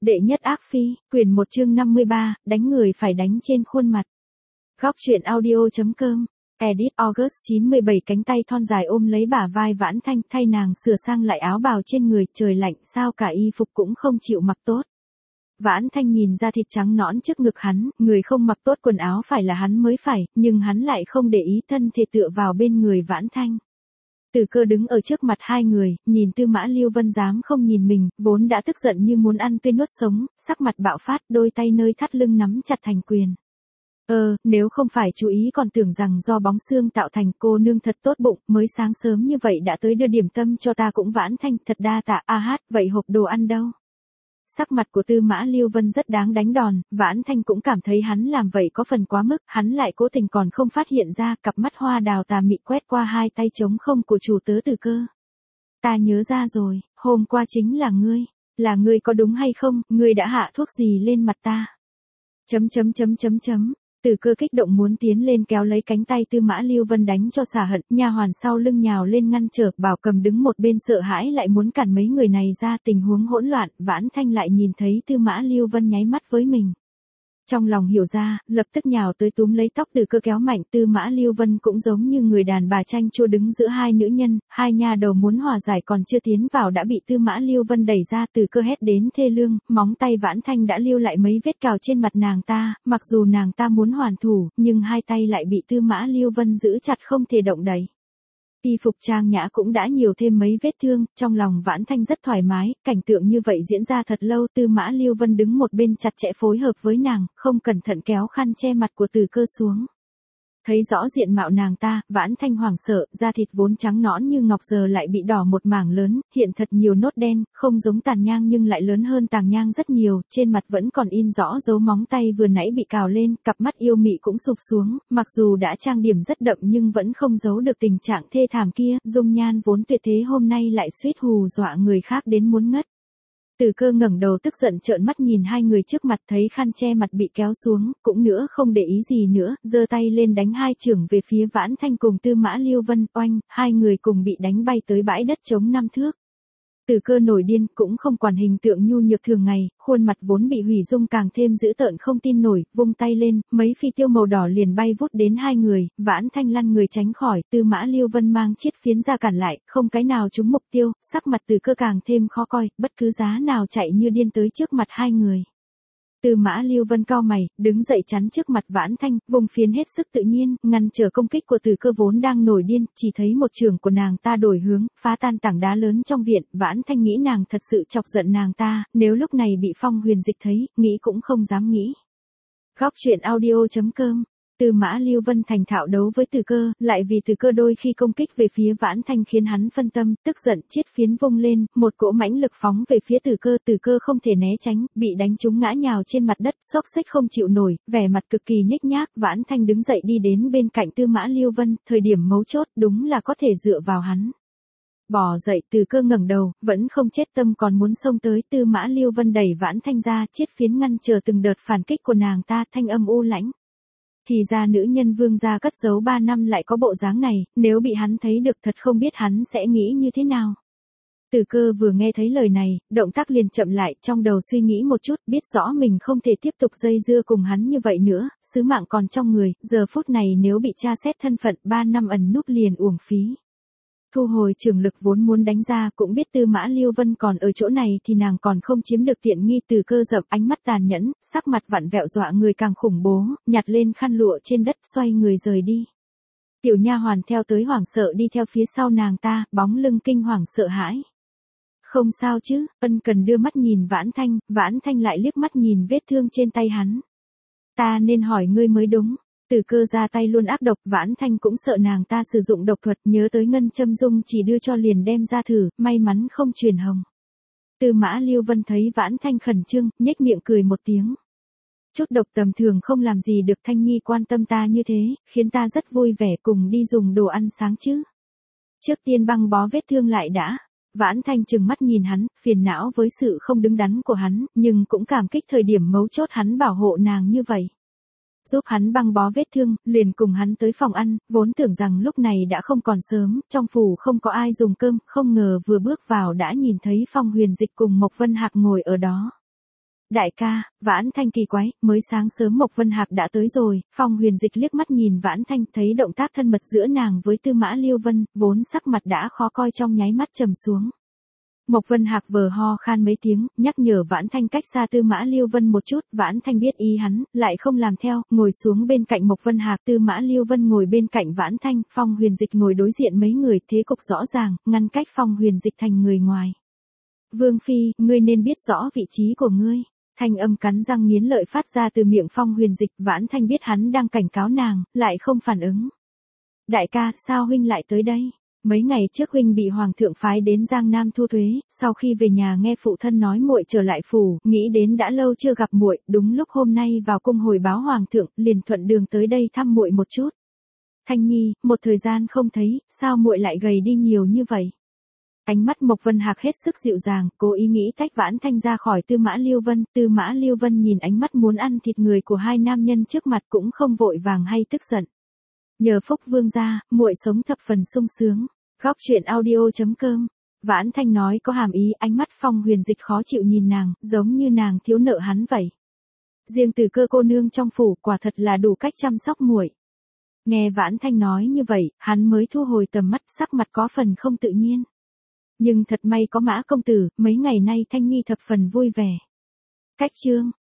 Đệ nhất ác phi, quyển 1 chương 53, đánh người phải đánh trên khuôn mặt. Góc truyện audio.com. Edit August 917 cánh tay thon dài ôm lấy bả vai Vãn Thanh thay nàng sửa sang lại áo bào trên người, trời lạnh sao cả y phục cũng không chịu mặc tốt. Vãn Thanh nhìn ra thịt trắng nõn trước ngực hắn, người không mặc tốt quần áo phải là hắn mới phải, nhưng hắn lại không để ý, thân thể tựa vào bên người Vãn Thanh. Từ Cơ đứng ở trước mặt hai người, nhìn Tư Mã Lưu Vân dám không nhìn mình, vốn đã tức giận như muốn ăn tươi nuốt sống, sắc mặt bạo phát, đôi tay nơi thắt lưng nắm chặt thành quyền. Nếu không phải chú ý còn tưởng rằng do bóng xương tạo thành, cô nương thật tốt bụng, mới sáng sớm như vậy đã tới đưa điểm tâm cho ta cũng. Vãn Thanh thật đa tạ. Vậy hộp đồ ăn đâu? Sắc mặt của Tư Mã Lưu Vân rất đáng đánh đòn, Vãn Thanh cũng cảm thấy hắn làm vậy có phần quá mức, hắn lại cố tình còn không phát hiện ra, cặp mắt hoa đào tà mị quét qua hai tay trống không của chủ tớ Từ Cơ. Ta nhớ ra rồi, hôm qua chính là ngươi có đúng hay không, ngươi đã hạ thuốc gì lên mặt ta? Từ Cơ kích động muốn tiến lên kéo lấy cánh tay Tư Mã Lưu Vân đánh cho xả hận, nha hoàn sau lưng nhào lên ngăn trở, Bảo Cầm đứng một bên sợ hãi lại muốn cản mấy người này ra, tình huống hỗn loạn. Vãn Thanh lại nhìn thấy Tư Mã Lưu Vân nháy mắt với mình. Trong lòng hiểu ra, lập tức nhào tới túm lấy tóc Từ Cơ kéo mạnh. Tư Mã Lưu Vân cũng giống như người đàn bà chanh chua đứng giữa hai nữ nhân, hai nha đầu muốn hòa giải còn chưa tiến vào đã bị Tư Mã Lưu Vân đẩy ra. Từ Cơ hét đến thê lương, móng tay Vãn Thanh đã lưu lại mấy vết cào trên mặt nàng ta, mặc dù nàng ta muốn hoàn thủ, nhưng hai tay lại bị Tư Mã Lưu Vân giữ chặt không thể động đậy. Y phục trang nhã cũng đã nhiều thêm mấy vết thương, trong lòng Vãn Thanh rất thoải mái, cảnh tượng như vậy diễn ra thật lâu. Tư Mã Lưu Vân đứng một bên chặt chẽ phối hợp với nàng, không cẩn thận kéo khăn che mặt của Từ Cơ xuống. Thấy rõ diện mạo nàng ta, Vãn Thanh hoảng sợ, da thịt vốn trắng nõn như ngọc giờ lại bị đỏ một mảng lớn, hiện thật nhiều nốt đen, không giống tàn nhang nhưng lại lớn hơn tàn nhang rất nhiều, trên mặt vẫn còn in rõ dấu móng tay vừa nãy bị cào lên, cặp mắt yêu mị cũng sụp xuống, mặc dù đã trang điểm rất đậm nhưng vẫn không giấu được tình trạng thê thảm kia, dung nhan vốn tuyệt thế hôm nay lại suýt hù dọa người khác đến muốn ngất. Từ Cơ ngẩng đầu tức giận trợn mắt nhìn hai người trước mặt, thấy khăn che mặt bị kéo xuống, cũng nữa không để ý gì nữa, giơ tay lên đánh hai chưởng về phía Vãn Thanh cùng Tư Mã Lưu Vân, oanh, hai người cùng bị đánh bay tới bãi đất trống 5 thước. Từ Cơ nổi điên, cũng không quản hình tượng nhu nhược thường ngày, khuôn mặt vốn bị hủy dung càng thêm dữ tợn không tin nổi, vung tay lên, mấy phi tiêu màu đỏ liền bay vút đến hai người, Vãn Thanh lăn người tránh khỏi, Tư Mã Lưu Vân mang chiết phiến ra cản lại, không cái nào trúng mục tiêu, sắc mặt Từ Cơ càng thêm khó coi, bất cứ giá nào chạy như điên tới trước mặt hai người. Tư Mã Lưu Vân cau mày, đứng dậy chắn trước mặt Vãn Thanh, vùng phiến hết sức tự nhiên, ngăn trở công kích của Từ Cơ vốn đang nổi điên, chỉ thấy một chưởng của nàng ta đổi hướng, phá tan tảng đá lớn trong viện. Vãn Thanh nghĩ nàng thật sự chọc giận nàng ta, nếu lúc này bị Phong Huyền Dịch thấy, nghĩ cũng không dám nghĩ. Góc truyện audio.com. Tư Mã Lưu Vân thành thạo đấu với Từ Cơ, lại vì Từ Cơ đôi khi công kích về phía Vãn Thanh khiến hắn phân tâm, tức giận chiết phiến vung lên, một cỗ mãnh lực phóng về phía Từ Cơ không thể né tránh, bị đánh trúng ngã nhào trên mặt đất, xốc xếch không chịu nổi, vẻ mặt cực kỳ nhếch nhác. Vãn Thanh đứng dậy đi đến bên cạnh Tư Mã Lưu Vân, thời điểm mấu chốt đúng là có thể dựa vào hắn. Bỏ dậy, Từ Cơ ngẩng đầu, vẫn không chết tâm còn muốn xông tới. Tư Mã Lưu Vân đẩy Vãn Thanh ra, chiết phiến ngăn chờ từng đợt phản kích của nàng ta, thanh âm u lãnh. Thì ra nữ nhân vương gia cất giấu 3 năm lại có bộ dáng này, nếu bị hắn thấy được thật không biết hắn sẽ nghĩ như thế nào. Từ Cơ vừa nghe thấy lời này, động tác liền chậm lại, trong đầu suy nghĩ một chút, biết rõ mình không thể tiếp tục dây dưa cùng hắn như vậy nữa, sứ mạng còn trong người, giờ phút này nếu bị tra xét thân phận, 3 năm ẩn núp liền uổng phí. Thu hồi trường lực vốn muốn đánh ra, cũng biết Tư Mã Lưu Vân còn ở chỗ này thì nàng còn không chiếm được tiện nghi. Từ Cơ rậm ánh mắt tàn nhẫn, sắc mặt vặn vẹo dọa người càng khủng bố, nhặt lên khăn lụa trên đất xoay người rời đi. Tiểu nha hoàn theo tới hoảng sợ đi theo phía sau nàng ta, bóng lưng kinh hoàng sợ hãi. Không sao chứ? Ân Cần đưa mắt nhìn Vãn Thanh lại liếc mắt nhìn vết thương trên tay hắn. Ta nên hỏi ngươi mới đúng. Từ Cơ ra tay luôn ác độc, Vãn Thanh cũng sợ nàng ta sử dụng độc thuật, nhớ tới ngân châm dung chỉ đưa cho liền đem ra thử, may mắn không truyền hồng. Tư Mã Lưu Vân thấy Vãn Thanh khẩn trương, nhếch miệng cười một tiếng. Chút độc tầm thường không làm gì được Thanh Nhi quan tâm ta như thế, khiến ta rất vui vẻ, cùng đi dùng đồ ăn sáng chứ. Trước tiên băng bó vết thương lại đã. Vãn Thanh trừng mắt nhìn hắn, phiền não với sự không đứng đắn của hắn, nhưng cũng cảm kích thời điểm mấu chốt hắn bảo hộ nàng như vậy. Giúp hắn băng bó vết thương, liền cùng hắn tới phòng ăn, vốn tưởng rằng lúc này đã không còn sớm, trong phủ không có ai dùng cơm, không ngờ vừa bước vào đã nhìn thấy Phong Huyền Dịch cùng Mộc Vân Hạc ngồi ở đó. Đại ca, Vãn Thanh kỳ quái, mới sáng sớm Mộc Vân Hạc đã tới rồi, Phong Huyền Dịch liếc mắt nhìn Vãn Thanh thấy động tác thân mật giữa nàng với Tư Mã Lưu Vân, vốn sắc mặt đã khó coi trong nháy mắt trầm xuống. Mộc Vân Hạc vờ ho khan mấy tiếng, nhắc nhở Vãn Thanh cách xa Tư Mã Lưu Vân một chút, Vãn Thanh biết ý hắn, lại không làm theo, ngồi xuống bên cạnh Mộc Vân Hạc, Tư Mã Lưu Vân ngồi bên cạnh Vãn Thanh, Phong Huyền Dịch ngồi đối diện mấy người, thế cục rõ ràng, ngăn cách Phong Huyền Dịch thành người ngoài. Vương Phi, ngươi nên biết rõ vị trí của ngươi. Thanh âm cắn răng nghiến lợi phát ra từ miệng Phong Huyền Dịch, Vãn Thanh biết hắn đang cảnh cáo nàng, lại không phản ứng. Đại ca, sao huynh lại tới đây? Mấy ngày trước huynh bị hoàng thượng phái đến Giang Nam thu thuế, sau khi về nhà nghe phụ thân nói muội trở lại phủ, nghĩ đến đã lâu chưa gặp muội, đúng lúc hôm nay vào cung hồi báo hoàng thượng, liền thuận đường tới đây thăm muội một chút. Thanh Nhi, một thời gian không thấy, sao muội lại gầy đi nhiều như vậy? Ánh mắt Mộc Vân Hạc hết sức dịu dàng, cố ý nghĩ tách Vãn Thanh ra khỏi Tư Mã Lưu Vân. Tư Mã Lưu Vân nhìn ánh mắt muốn ăn thịt người của hai nam nhân trước mặt cũng không vội vàng hay tức giận. Nhờ phúc vương gia, muội sống thập phần sung sướng. Góc truyện audio.com. Vãn Thanh nói có hàm ý, ánh mắt Phong Huyền Dịch khó chịu nhìn nàng, giống như nàng thiếu nợ hắn vậy. Riêng từ cơ cô nương trong phủ quả thật là đủ cách chăm sóc muội. Nghe Vãn Thanh nói như vậy, hắn mới thu hồi tầm mắt, sắc mặt có phần không tự nhiên. Nhưng thật may có Mã công tử, mấy ngày nay Thanh Nhi thập phần vui vẻ. Cách chương